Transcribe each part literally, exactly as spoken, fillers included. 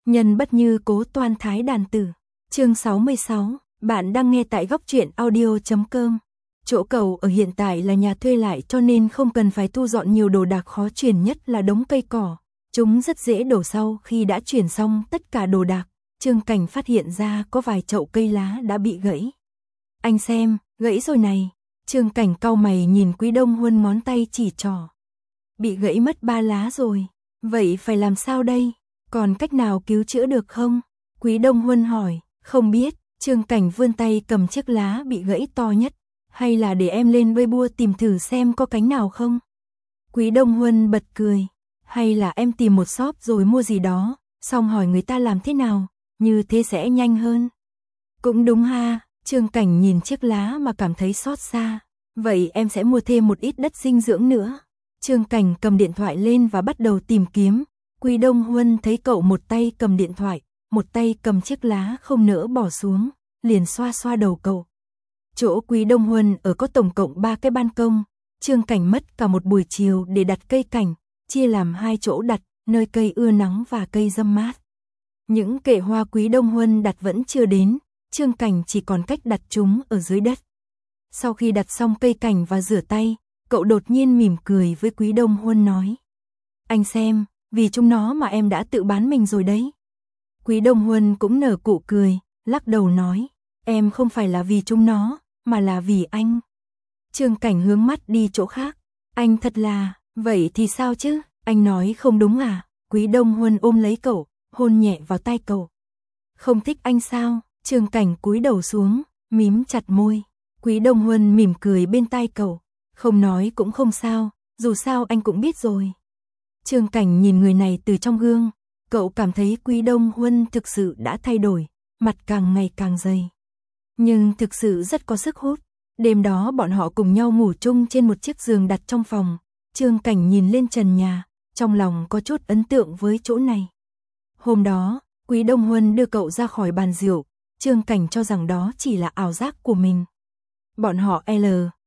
Nhân bất như cố toan thái đàn tử. Chương sáu mươi sáu, bạn đang nghe tại góc truyện audio chấm com. Chỗ cậu ở hiện tại là nhà thuê lại cho nên không cần phải thu dọn nhiều đồ đạc, khó chuyển nhất là đống cây cỏ. Chúng rất dễ đổ sau khi đã chuyển xong tất cả đồ đạc. Trương Cảnh phát hiện ra có vài chậu cây lá đã bị gãy. Anh xem, gãy rồi này. Trương Cảnh cau mày nhìn Quý Đông Huân ngón tay chỉ trỏ. Bị gãy mất ba lá rồi. Vậy phải làm sao đây? Còn cách nào cứu chữa được không? Quý Đông Huân hỏi. Không biết. Trương Cảnh vươn tay cầm chiếc lá bị gãy to nhất. Hay là để em lên Weibo tìm thử xem có cánh nào không? Quý Đông Huân bật cười. Hay là em tìm một shop rồi mua gì đó, xong hỏi người ta làm thế nào, như thế sẽ nhanh hơn. Cũng đúng ha. Trương Cảnh nhìn chiếc lá mà cảm thấy xót xa. Vậy em sẽ mua thêm một ít đất dinh dưỡng nữa. Trương Cảnh cầm điện thoại lên và bắt đầu tìm kiếm. Quý Đông Huân thấy cậu một tay cầm điện thoại, một tay cầm chiếc lá không nỡ bỏ xuống, liền xoa xoa đầu cậu. Chỗ Quý Đông Huân ở có tổng cộng ba cái ban công. Trương Cảnh mất cả một buổi chiều để đặt cây cảnh, chia làm hai chỗ đặt, nơi cây ưa nắng và cây râm mát. Những kệ hoa Quý Đông Huân đặt vẫn chưa đến, Trương Cảnh chỉ còn cách đặt chúng ở dưới đất. Sau khi đặt xong cây cảnh và rửa tay, cậu đột nhiên mỉm cười với Quý Đông Huân nói. Anh xem, vì chúng nó mà em đã tự bán mình rồi đấy. Quý Đông Huân cũng nở cụ cười, lắc đầu nói. Em không phải là vì chúng nó, mà là vì anh. Trương Cảnh hướng mắt đi chỗ khác. Anh thật là, vậy thì sao chứ, anh nói không đúng à? Quý Đông Huân ôm lấy cậu, hôn nhẹ vào tai cậu. Không thích anh sao? Trương Cảnh cúi đầu xuống, mím chặt môi. Quý Đông Huân mỉm cười bên tai cậu. Không nói cũng không sao, dù sao anh cũng biết rồi. Trương Cảnh nhìn người này từ trong gương, cậu cảm thấy Quý Đông Huân thực sự đã thay đổi, mặt càng ngày càng dày. Nhưng thực sự rất có sức hút. Đêm đó bọn họ cùng nhau ngủ chung trên một chiếc giường đặt trong phòng. Trương Cảnh nhìn lên trần nhà, trong lòng có chút ấn tượng với chỗ này. Hôm đó, Quý Đông Huân đưa cậu ra khỏi bàn rượu, Trương Cảnh cho rằng đó chỉ là ảo giác của mình. Bọn họ L,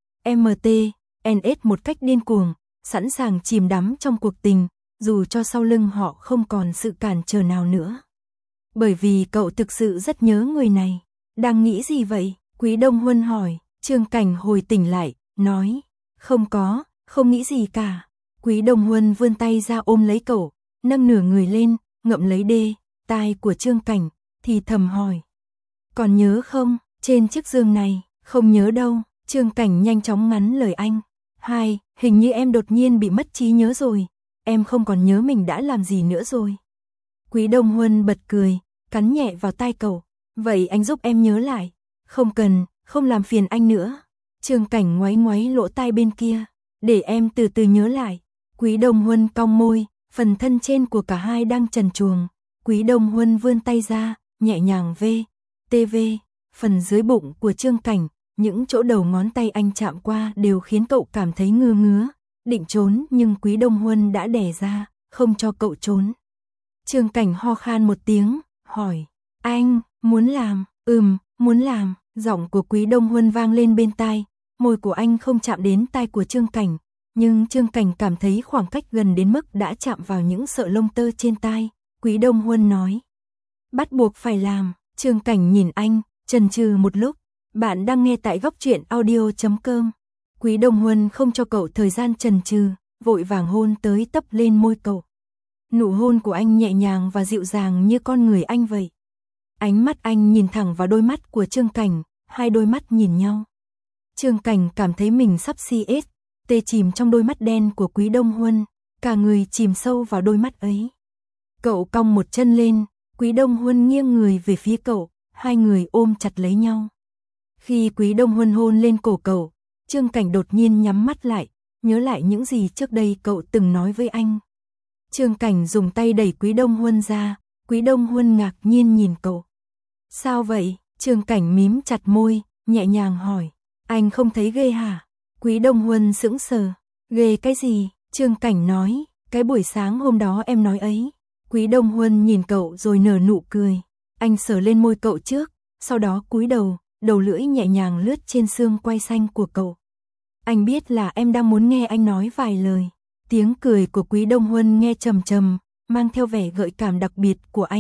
M T, N S một cách điên cuồng, sẵn sàng chìm đắm trong cuộc tình, dù cho sau lưng họ không còn sự cản trở nào nữa. Bởi vì cậu thực sự rất nhớ người này. Đang nghĩ gì vậy? Quý Đông Huân hỏi. Trương Cảnh hồi tỉnh lại, nói. Không có, không nghĩ gì cả. Quý Đông Huân vươn tay ra ôm lấy cậu, nâng nửa người lên, ngậm lấy đê, tai của Trương Cảnh, thì thầm hỏi. Còn nhớ không, trên chiếc giường này? Không nhớ đâu. Trương Cảnh nhanh chóng ngắn lời anh. Hai, hình như em đột nhiên bị mất trí nhớ rồi. Em không còn nhớ mình đã làm gì nữa rồi. Quý Đông Huân bật cười, cắn nhẹ vào tai cậu. Vậy anh giúp em nhớ lại. Không cần, không làm phiền anh nữa. Trương Cảnh ngoáy ngoáy lỗ tai bên kia. Để em từ từ nhớ lại. Quý Đông Huân cong môi, phần thân trên của cả hai đang trần truồng. Quý Đông Huân vươn tay ra, nhẹ nhàng vê, tê vê, phần dưới bụng của Trương Cảnh. Những chỗ đầu ngón tay anh chạm qua đều khiến cậu cảm thấy ngứa ngứa. Định trốn nhưng Quý Đông Huân đã đè ra, không cho cậu trốn. Trương Cảnh ho khan một tiếng, hỏi. Anh, muốn làm? Ừm, muốn làm. Giọng của Quý Đông Huân vang lên bên tai. Môi của anh không chạm đến tai của Trương Cảnh. Nhưng Trương Cảnh cảm thấy khoảng cách gần đến mức đã chạm vào những sợi lông tơ trên tai. Quý Đông Huân nói. Bắt buộc phải làm. Trương Cảnh nhìn anh, chần chừ một lúc. Bạn đang nghe tại góc truyện audio chấm com. Quý Đông Huân không cho cậu thời gian chần chừ, vội vàng hôn tới tấp lên môi cậu. Nụ hôn của anh nhẹ nhàng và dịu dàng như con người anh vậy. Ánh mắt anh nhìn thẳng vào đôi mắt của Trương Cảnh, hai đôi mắt nhìn nhau. Trương Cảnh cảm thấy mình sắp si ết, tê chìm trong đôi mắt đen của Quý Đông Huân, cả người chìm sâu vào đôi mắt ấy. Cậu cong một chân lên, Quý Đông Huân nghiêng người về phía cậu, hai người ôm chặt lấy nhau. Khi Quý Đông Huân hôn lên cổ cậu, Trương Cảnh đột nhiên nhắm mắt lại, nhớ lại những gì trước đây cậu từng nói với anh. Trương Cảnh dùng tay đẩy Quý Đông Huân ra, Quý Đông Huân ngạc nhiên nhìn cậu. Sao vậy? Trương Cảnh mím chặt môi, nhẹ nhàng hỏi. Anh không thấy ghê hả? Quý Đông Huân sững sờ. Ghê cái gì? Trương Cảnh nói. Cái buổi sáng hôm đó em nói ấy. Quý Đông Huân nhìn cậu rồi nở nụ cười. Anh sờ lên môi cậu trước, sau đó cúi đầu, đầu lưỡi nhẹ nhàng lướt trên xương quai xanh của cậu. Anh biết là em đang muốn nghe anh nói vài lời. Tiếng cười của Quý Đông Huân nghe trầm trầm, mang theo vẻ gợi cảm đặc biệt của anh,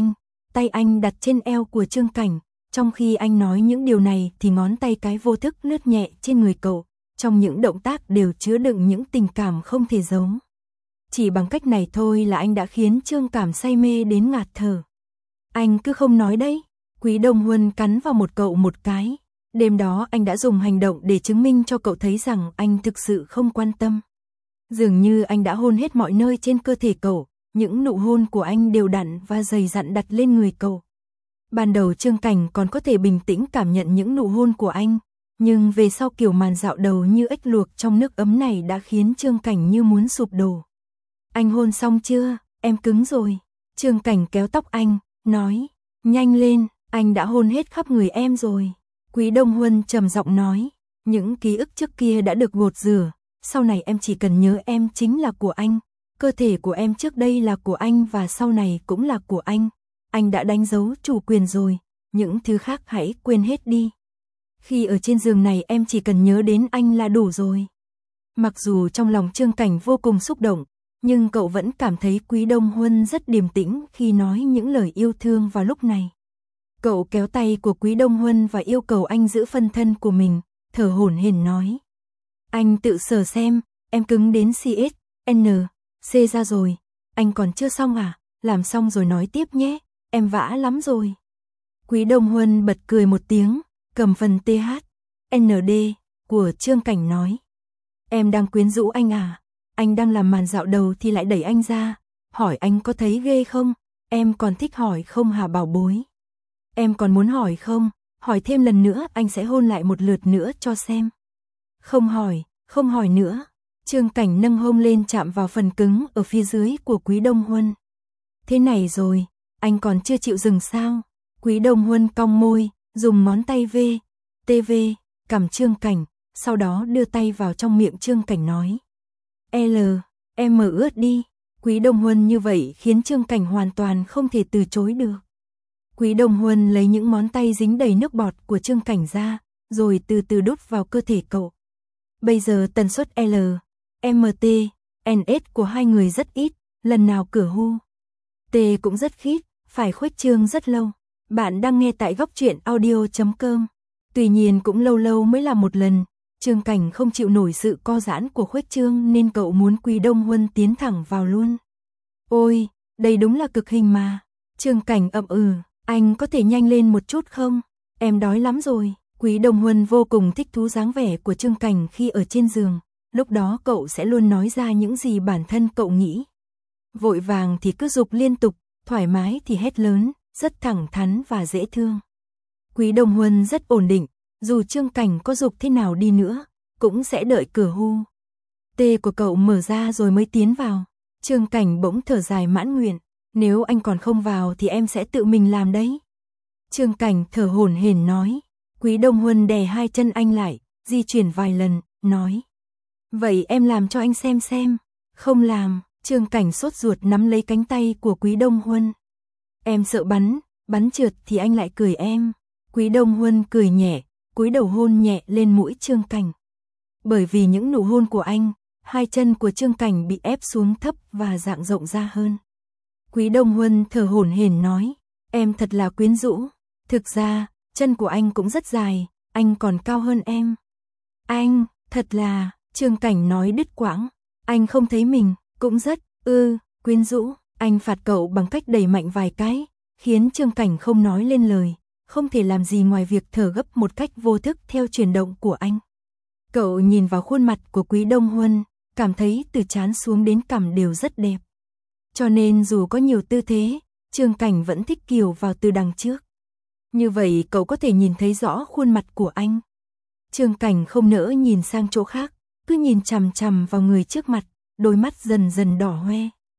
tay anh đặt trên eo của Trương Cảnh, trong khi anh nói những điều này thì ngón tay cái vô thức lướt nhẹ trên người cậu, trong những động tác đều chứa đựng những tình cảm không thể giấu. Chỉ bằng cách này thôi là anh đã khiến Trương Cảm say mê đến ngạt thở. Anh cứ không nói đấy. Quý Đông Huân cắn vào một cậu một cái. Đêm đó anh đã dùng hành động để chứng minh cho cậu thấy rằng anh thực sự không quan tâm. Dường như anh đã hôn hết mọi nơi trên cơ thể cậu, những nụ hôn của anh đều đặn và dày dặn đặt lên người cậu. Ban đầu Trương Cảnh còn có thể bình tĩnh cảm nhận những nụ hôn của anh, nhưng về sau kiểu màn dạo đầu như ếch luộc trong nước ấm này đã khiến Trương Cảnh như muốn sụp đổ. Anh hôn xong chưa? Em cứng rồi. Trương Cảnh kéo tóc anh, nói, nhanh lên, anh đã hôn hết khắp người em rồi. Quý Đông Huân trầm giọng nói, những ký ức trước kia đã được gột rửa, sau này em chỉ cần nhớ em chính là của anh, cơ thể của em trước đây là của anh và sau này cũng là của anh. Anh đã đánh dấu chủ quyền rồi, những thứ khác hãy quên hết đi. Khi ở trên giường này em chỉ cần nhớ đến anh là đủ rồi. Mặc dù trong lòng Trương Cảnh vô cùng xúc động, nhưng cậu vẫn cảm thấy Quý Đông Huân rất điềm tĩnh khi nói những lời yêu thương vào lúc này. Cậu kéo tay của Quý Đông Huân và yêu cầu anh giữ phân thân của mình, thở hổn hển nói. Anh tự sờ xem, em cứng đến xê ét en xê ra rồi, anh còn chưa xong à, làm xong rồi nói tiếp nhé, em vã lắm rồi. Quý Đông Huân bật cười một tiếng, cầm phần tê hát en đê của Trương Cảnh nói. Em đang quyến rũ anh à, anh đang làm màn dạo đầu thì lại đẩy anh ra, hỏi anh có thấy ghê không, em còn thích hỏi không hả bảo bối. Em còn muốn hỏi không, hỏi thêm lần nữa anh sẽ hôn lại một lượt nữa cho xem. Không hỏi, không hỏi nữa. Trương Cảnh nâng hông lên chạm vào phần cứng ở phía dưới của Quý Đông Huân. Thế này rồi, anh còn chưa chịu dừng sao? Quý Đông Huân cong môi, dùng ngón tay V, tê vê, cầm Trương Cảnh, sau đó đưa tay vào trong miệng Trương Cảnh nói. L, em mở ướt đi. Quý Đông Huân như vậy khiến Trương Cảnh hoàn toàn không thể từ chối được. Quý Đông Huân lấy những ngón tay dính đầy nước bọt của Trương Cảnh ra, rồi từ từ đút vào cơ thể cậu. Bây giờ tần suất L, em tê, en ét của hai người rất ít, lần nào cửa hu. T cũng rất khít, phải khuếch trương rất lâu. Bạn đang nghe tại góc truyện audio chấm com. Tuy nhiên cũng lâu lâu mới làm một lần, Trương Cảnh không chịu nổi sự co giãn của khuếch trương nên cậu muốn Quý Đông Huân tiến thẳng vào luôn. Ôi, đây đúng là cực hình mà. Trương Cảnh ậm ừ, anh có thể nhanh lên một chút không? Em đói lắm rồi. Quý Đông Huân vô cùng thích thú dáng vẻ của Trương Cảnh khi ở trên giường, lúc đó cậu sẽ luôn nói ra những gì bản thân cậu nghĩ. Vội vàng thì cứ giục liên tục, thoải mái thì hét lớn, rất thẳng thắn và dễ thương. Quý Đông Huân rất ổn định, dù Trương Cảnh có giục thế nào đi nữa, cũng sẽ đợi cửa hu. Tê của cậu mở ra rồi mới tiến vào. Trương Cảnh bỗng thở dài mãn nguyện, nếu anh còn không vào thì em sẽ tự mình làm đấy. Trương Cảnh thở hổn hển nói. Quý Đông Huân đè hai chân anh lại, di chuyển vài lần, nói. Vậy em làm cho anh xem xem. Không làm. Trương Cảnh sốt ruột nắm lấy cánh tay của Quý Đông Huân. Em sợ bắn, bắn trượt thì anh lại cười em. Quý Đông Huân cười nhẹ, cúi đầu hôn nhẹ lên mũi Trương Cảnh. Bởi vì những nụ hôn của anh, hai chân của Trương Cảnh bị ép xuống thấp và dạng rộng ra hơn. Quý Đông Huân thở hổn hển nói, em thật là quyến rũ. Thực ra, chân của anh cũng rất dài, anh còn cao hơn em. Anh, thật là, Trương Cảnh nói đứt quãng, anh không thấy mình, cũng rất, ư, quyến rũ. Anh phạt cậu bằng cách đẩy mạnh vài cái, khiến Trương Cảnh không nói lên lời, không thể làm gì ngoài việc thở gấp một cách vô thức theo chuyển động của anh. Cậu nhìn vào khuôn mặt của Quý Đông Huân, cảm thấy từ trán xuống đến cằm đều rất đẹp. Cho nên dù có nhiều tư thế, Trương Cảnh vẫn thích kiểu vào từ đằng trước. Như vậy cậu có thể nhìn thấy rõ khuôn mặt của anh. Trương Cảnh không nỡ nhìn sang chỗ khác, cứ nhìn chằm chằm vào người trước mặt, đôi mắt dần dần đỏ hoe.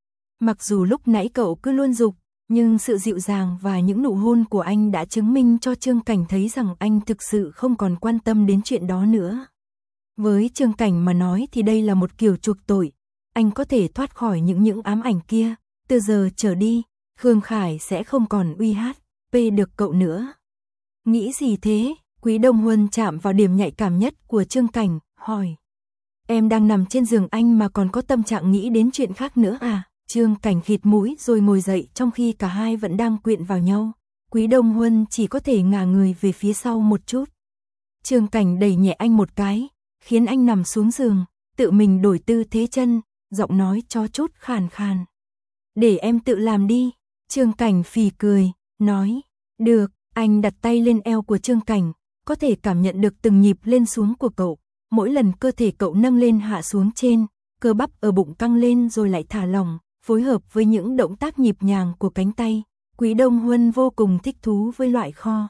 Mặc dù lúc nãy cậu cứ luôn giục, nhưng sự dịu dàng và những nụ hôn của anh đã chứng minh cho Trương Cảnh thấy rằng anh thực sự không còn quan tâm đến chuyện đó nữa. Với Trương Cảnh mà nói thì đây là một kiểu chuộc tội, anh có thể thoát khỏi những những ám ảnh kia, từ giờ trở đi, Khương Khải sẽ không còn uy hát, pê được cậu nữa. Nghĩ gì thế? Quý Đông Huân chạm vào điểm nhạy cảm nhất của Trương Cảnh, hỏi. Em đang nằm trên giường anh mà còn có tâm trạng nghĩ đến chuyện khác nữa à? Trương Cảnh khịt mũi rồi ngồi dậy trong khi cả hai vẫn đang quyện vào nhau. Quý Đông Huân chỉ có thể ngả người về phía sau một chút. Trương Cảnh đẩy nhẹ anh một cái, khiến anh nằm xuống giường, tự mình đổi tư thế chân, giọng nói cho chút khàn khàn. Để em tự làm đi. Trương Cảnh phì cười, nói. Được. Anh đặt tay lên eo của Trương Cảnh, có thể cảm nhận được từng nhịp lên xuống của cậu. Mỗi lần cơ thể cậu nâng lên hạ xuống trên, cơ bắp ở bụng căng lên rồi lại thả lỏng, phối hợp với những động tác nhịp nhàng của cánh tay. Quý Đông Huân vô cùng thích thú với loại kho.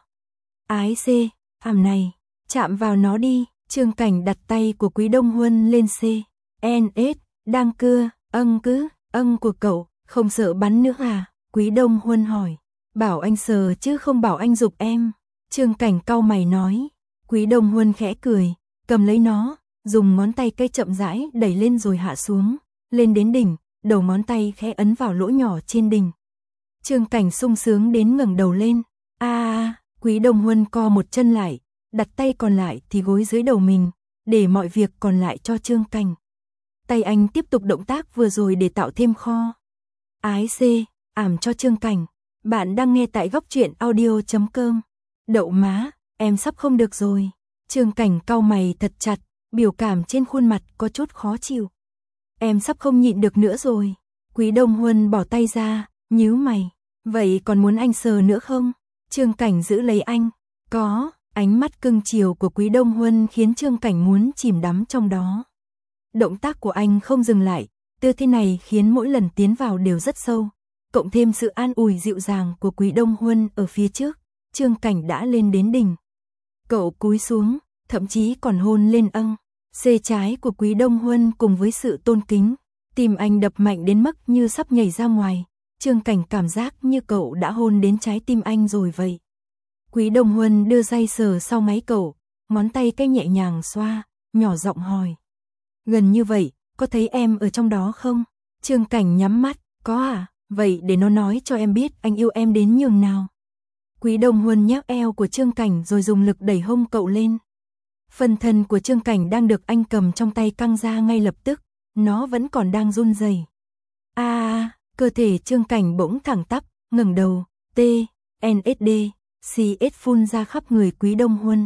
Ái C, hàm này, chạm vào nó đi. Trương Cảnh đặt tay của Quý Đông Huân lên C, N, S, đang cưa, âng cứ, âng của cậu, không sợ bắn nữa à? Quý Đông Huân hỏi. Bảo anh sờ chứ không bảo anh giục em. Trương Cảnh cau mày nói. Quý Đông Huân khẽ cười, cầm lấy nó, dùng ngón tay cây chậm rãi đẩy lên rồi hạ xuống, lên đến đỉnh, đầu ngón tay khẽ ấn vào lỗ nhỏ trên đỉnh. Trương Cảnh sung sướng đến ngẩng đầu lên. A, à, Quý Đông Huân co một chân lại, đặt tay còn lại thì gối dưới đầu mình, để mọi việc còn lại cho Trương Cảnh. Tay anh tiếp tục động tác vừa rồi để tạo thêm kho. Ái C, ảm cho Trương Cảnh. Bạn đang nghe tại góc truyện audio chấm com. Đậu má, em sắp không được rồi. Trương Cảnh cau mày thật chặt, biểu cảm trên khuôn mặt có chút khó chịu. Em sắp không nhịn được nữa rồi. Quý Đông Huân bỏ tay ra, nhíu mày. Vậy còn muốn anh sờ nữa không? Trương Cảnh giữ lấy anh. Có. Ánh mắt cưng chiều của Quý Đông Huân khiến Trương Cảnh muốn chìm đắm trong đó. Động tác của anh không dừng lại, tư thế này khiến mỗi lần tiến vào đều rất sâu. Cộng thêm sự an ủi dịu dàng của Quý Đông Huân ở phía trước, Trương Cảnh đã lên đến đỉnh. Cậu cúi xuống, thậm chí còn hôn lên âng, xê trái của Quý Đông Huân cùng với sự tôn kính. Tim anh đập mạnh đến mức như sắp nhảy ra ngoài. Trương Cảnh cảm giác như cậu đã hôn đến trái tim anh rồi vậy. Quý Đông Huân đưa tay sờ sau gáy cậu, ngón tay cái nhẹ nhàng xoa, nhỏ giọng hỏi. Gần như vậy, có thấy em ở trong đó không? Trương Cảnh nhắm mắt, có à? Vậy để nó nói cho em biết anh yêu em đến nhường nào. Quý Đông Huân nhấc eo của Trương Cảnh rồi dùng lực đẩy hông cậu lên. Phần thân của Trương Cảnh đang được anh cầm trong tay căng ra ngay lập tức, nó vẫn còn đang run rẩy. A, à, cơ thể Trương Cảnh bỗng thẳng tắp, ngẩng đầu, T, N S D, C S phun ra khắp người Quý Đông Huân.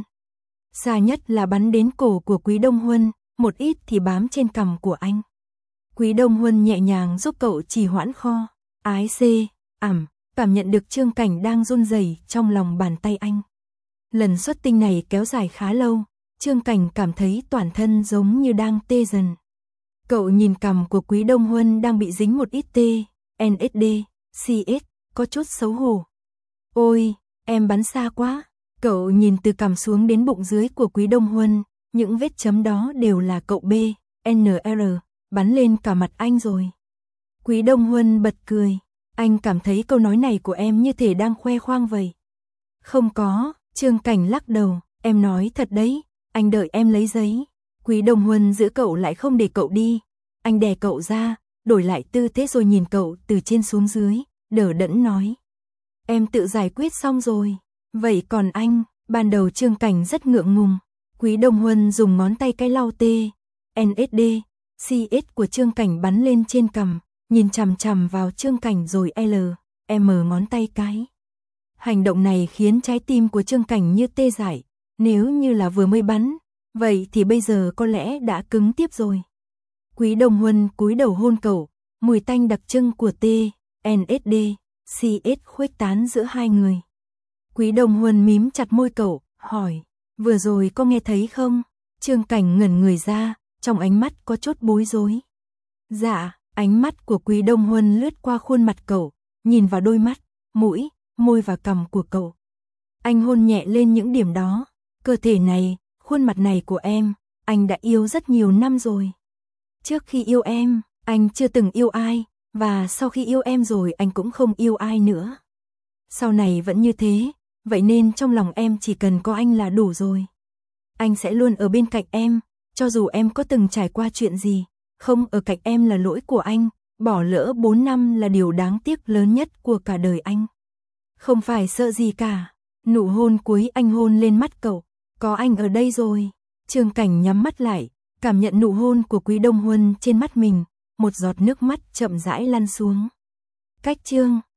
Xa nhất là bắn đến cổ của Quý Đông Huân, một ít thì bám trên cằm của anh. Quý Đông Huân nhẹ nhàng giúp cậu trì hoãn kho. Ái C, ảm, cảm nhận được Trương Cảnh đang run rẩy trong lòng bàn tay anh. Lần xuất tinh này kéo dài khá lâu, Trương Cảnh cảm thấy toàn thân giống như đang tê dần. Cậu nhìn cằm của Quý Đông Huân đang bị dính một ít T, N S D, C S, có chút xấu hổ. Ôi, em bắn xa quá. Cậu nhìn từ cằm xuống đến bụng dưới của Quý Đông Huân, những vết chấm đó đều là cậu B, N R, bắn lên cả mặt anh rồi. Quý Đông Huân bật cười, anh cảm thấy câu nói này của em như thể đang khoe khoang vậy. Không có, Trương Cảnh lắc đầu, em nói thật đấy, anh đợi em lấy giấy. Quý Đông Huân giữ cậu lại không để cậu đi, anh đè cậu ra, đổi lại tư thế rồi nhìn cậu từ trên xuống dưới, đờ đẫn nói. Em tự giải quyết xong rồi, vậy còn anh? Ban đầu Trương Cảnh rất ngượng ngùng, Quý Đông Huân dùng ngón tay cái lau T, N S D, C S của Trương Cảnh bắn lên trên cằm, nhìn chằm chằm vào Trương Cảnh rồi L, M ngón tay cái. Hành động này khiến trái tim của Trương Cảnh như tê dại, nếu như là vừa mới bắn, vậy thì bây giờ có lẽ đã cứng tiếp rồi. Quý Đông Huân cúi đầu hôn cậu, mùi tanh đặc trưng của T, N S D, C S khuếch tán giữa hai người. Quý Đông Huân mím chặt môi cậu, hỏi, vừa rồi có nghe thấy không? Trương Cảnh ngẩn người ra, trong ánh mắt có chút bối rối. Dạ, ánh mắt của Quý Đông Huân lướt qua khuôn mặt cậu, nhìn vào đôi mắt, mũi, môi và cằm của cậu. Anh hôn nhẹ lên những điểm đó, cơ thể này, khuôn mặt này của em, anh đã yêu rất nhiều năm rồi. Trước khi yêu em, anh chưa từng yêu ai, và sau khi yêu em rồi anh cũng không yêu ai nữa. Sau này vẫn như thế, vậy nên trong lòng em chỉ cần có anh là đủ rồi. Anh sẽ luôn ở bên cạnh em, cho dù em có từng trải qua chuyện gì, không ở cạnh em là lỗi của anh, bỏ lỡ bốn năm là điều đáng tiếc lớn nhất của cả đời anh. Không phải sợ gì cả, nụ hôn cuối anh hôn lên mắt cậu, có anh ở đây rồi. Trương Cảnh nhắm mắt lại, cảm nhận nụ hôn của Quý Đông Huân trên mắt mình, một giọt nước mắt chậm rãi lăn xuống. Cách chương